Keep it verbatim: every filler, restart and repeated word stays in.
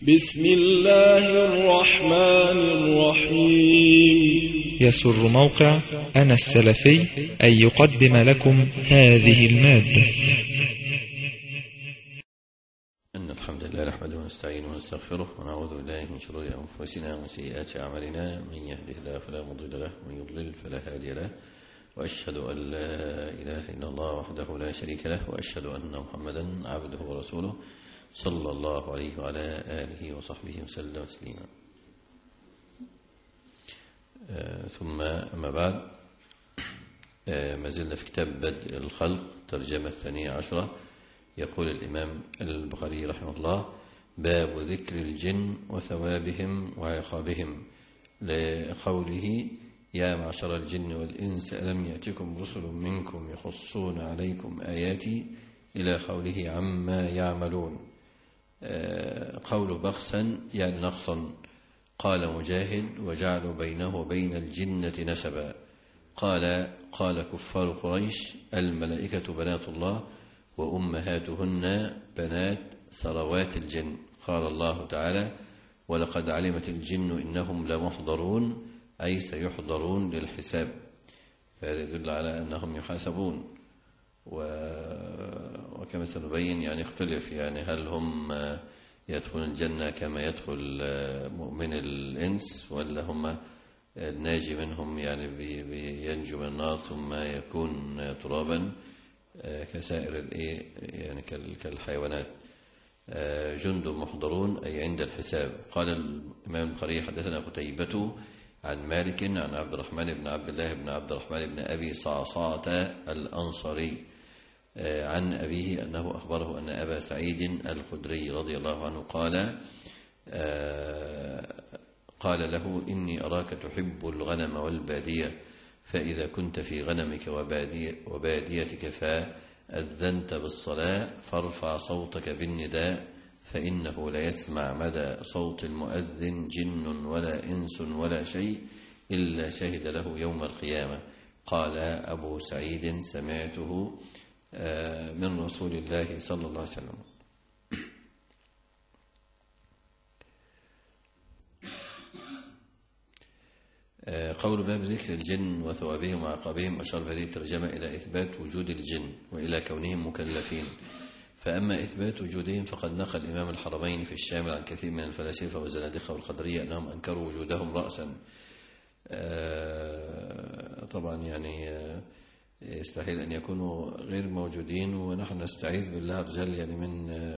بسم الله الرحمن الرحيم. يسر موقع أنا السلفي أن يقدم لكم هذه المادة. إن الحمد لله نحمده ونستعينه ونستغفره ونعوذ بالله من شرور أنفسنا ومن سيئات أعمالنا، من يهده الله فلا مضل له ومن يضلل فلا هادي له، وأشهد أن لا إله إلا الله وحده لا شريك له، وأشهد أن محمدا عبده ورسوله صلى الله عليه وعلى آله وصحبه وسلم تسليما. آه ثم أما بعد، آه ما زلنا في كتاب بدء الخلق ترجمة الثانية عشرة. يقول الإمام البخاري رحمه الله: باب ذكر الجن وثوابهم وعقابهم، لقوله: يا معشر الجن والإنس ألم يأتكم رسل منكم يقصون عليكم آياتي، إلى قوله عما يعملون. قول بخسا يعني نقصا. قال مجاهد: وجعلوا بينه وبين الجنة نسبا. قال قال كفار قريش: الملائكة بنات الله وأمهاتهن بنات ثروات الجن. قال الله تعالى: ولقد علمت الجن إنهم لمحضرون، أي سيحضرون للحساب. هذا يدل على أنهم يحاسبون. وكما سنبين يعني يختلف، يعني هل هم يدخلون الجنة كما يدخل مؤمن الإنس، ولا هم الناجي منهم يعني بينجو من النار ثم يكون ترابا كسائر الايه يعني كالحيوانات. جند محضرون أي عند الحساب. قال الإمام البخاري: حدثنا قتيبة عن مالك عن عبد الرحمن بن عبد الله بن عبد الرحمن بن أبي صعصعة الأنصاري عن أبيه أنه أخبره أن أبا سعيد الخدري رضي الله عنه قال قال له: إني أراك تحب الغنم والبادية، فإذا كنت في غنمك وبادية وباديتك فأذنت بالصلاة فارفع صوتك بالنداء، فإنه لا يسمع مدى صوت المؤذن جن ولا إنس ولا شيء إلا شهد له يوم القيامة. قال أبو سعيد: سمعته من رسول الله صلى الله عليه وسلم. قول باب ذكر الجن وثوابهم وعقابهم، أشار بهذه الترجمة إلى إثبات وجود الجن وإلى كونهم مكلفين. فأما إثبات وجودهم فقد نقل الإمام الحرمين في الشامل عن كثير من الفلاسفة والزنادقة والقدرية أنهم أنكروا وجودهم رأسا. طبعا يعني يستحيل أن يكونوا غير موجودين، ونحن نستعيذ بالله عز وجل يعني من